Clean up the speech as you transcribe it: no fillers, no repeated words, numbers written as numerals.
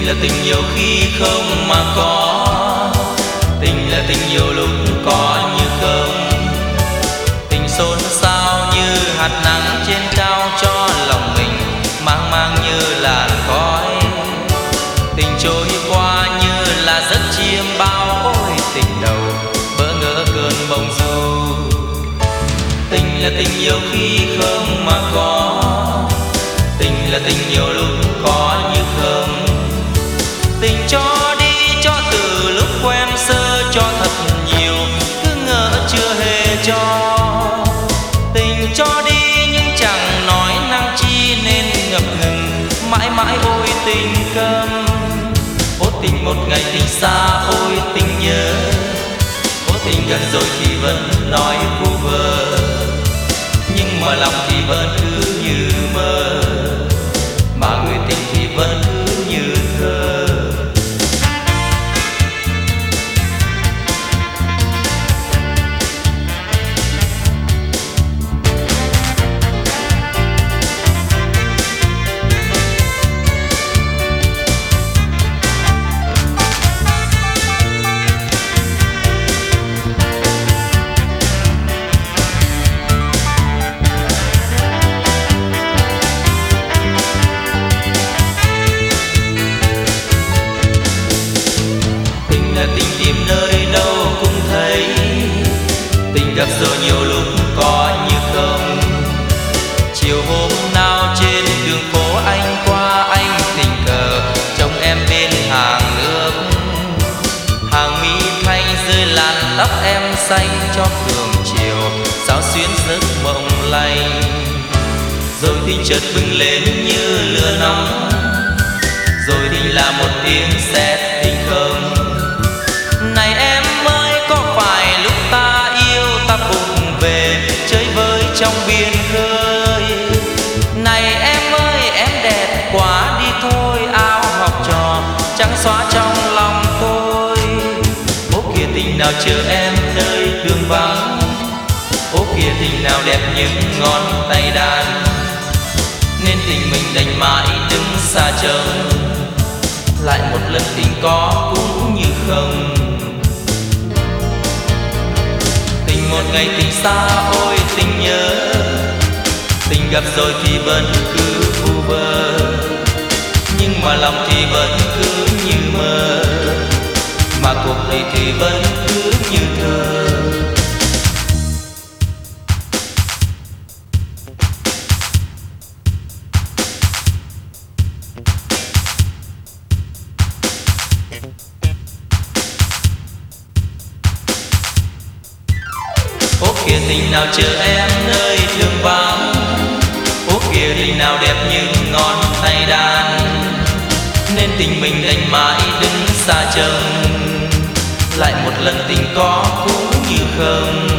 là tình nhiều khi không mà có, tình là tình nhiều lúc có như không. Tình xôn xao như hạt nắng trên cao cho lòng mình mang mang như làn khói. Tình trôi qua như là giấc chiêm bao, ôi tình đầu bỡ ngỡ cơn bông du. Tình là tình nhiều khi không mà có, tình là tình nhiều lúc có như không. Tình cho đi cho từ lúc quen sơ, cho thật nhiều cứ ngỡ chưa hề cho. Tình cho đi nhưng chẳng nói năng chi nên ngập ngừng mãi mãi, ôi tình câm. Ôi tình một ngày tình xa, ôi tình nhớ. Ôi tình gần rồi thì vẫn nói vu vơ, nhưng mà lòng thì vẫn cứ như mơ, mà người tình thì vẫn cứ như thơ. Tình tìm nơi đâu cũng thấy, tình gặp rồi nhiều lúc có như không. Chiều hôm nào trên đường phố anh qua, anh tình cờ trông em bên hàng nước. Hàng mi thanh rơi làn tóc em xanh cho cường chiều sao xuyến giấc mộng lành. Rồi tình chợt bừng lên như lửa nóng, rồi tình là một tiếng sét tình không. Này em ơi, có phải lúc ta yêu ta bụng về chơi với trong biển khơi. Này em ơi, em đẹp quá đi thôi, áo học trò trắng xóa trong lòng tôi. Ô kìa tình nào chờ em nơi đường vắng, ô kìa tình nào đẹp những ngón tay đàn. Nên tình mình đành mãi đứng xa trông, lại một lần tình có cũng như không. Tình một ngày tình xa, ôi tình nhớ. Tình gặp rồi thì vẫn cứ vu vơ, nhưng mà lòng thì vẫn cứ như mơ, mà cuộc đời thì vẫn cứ như thơ. Ô kìa tình nào chờ em nơi đường vắng, ô kìa tình nào đẹp như ngón tay đàn. Nên tình mình đành mãi đứng xa trông, lại một lần tình có cũng như không.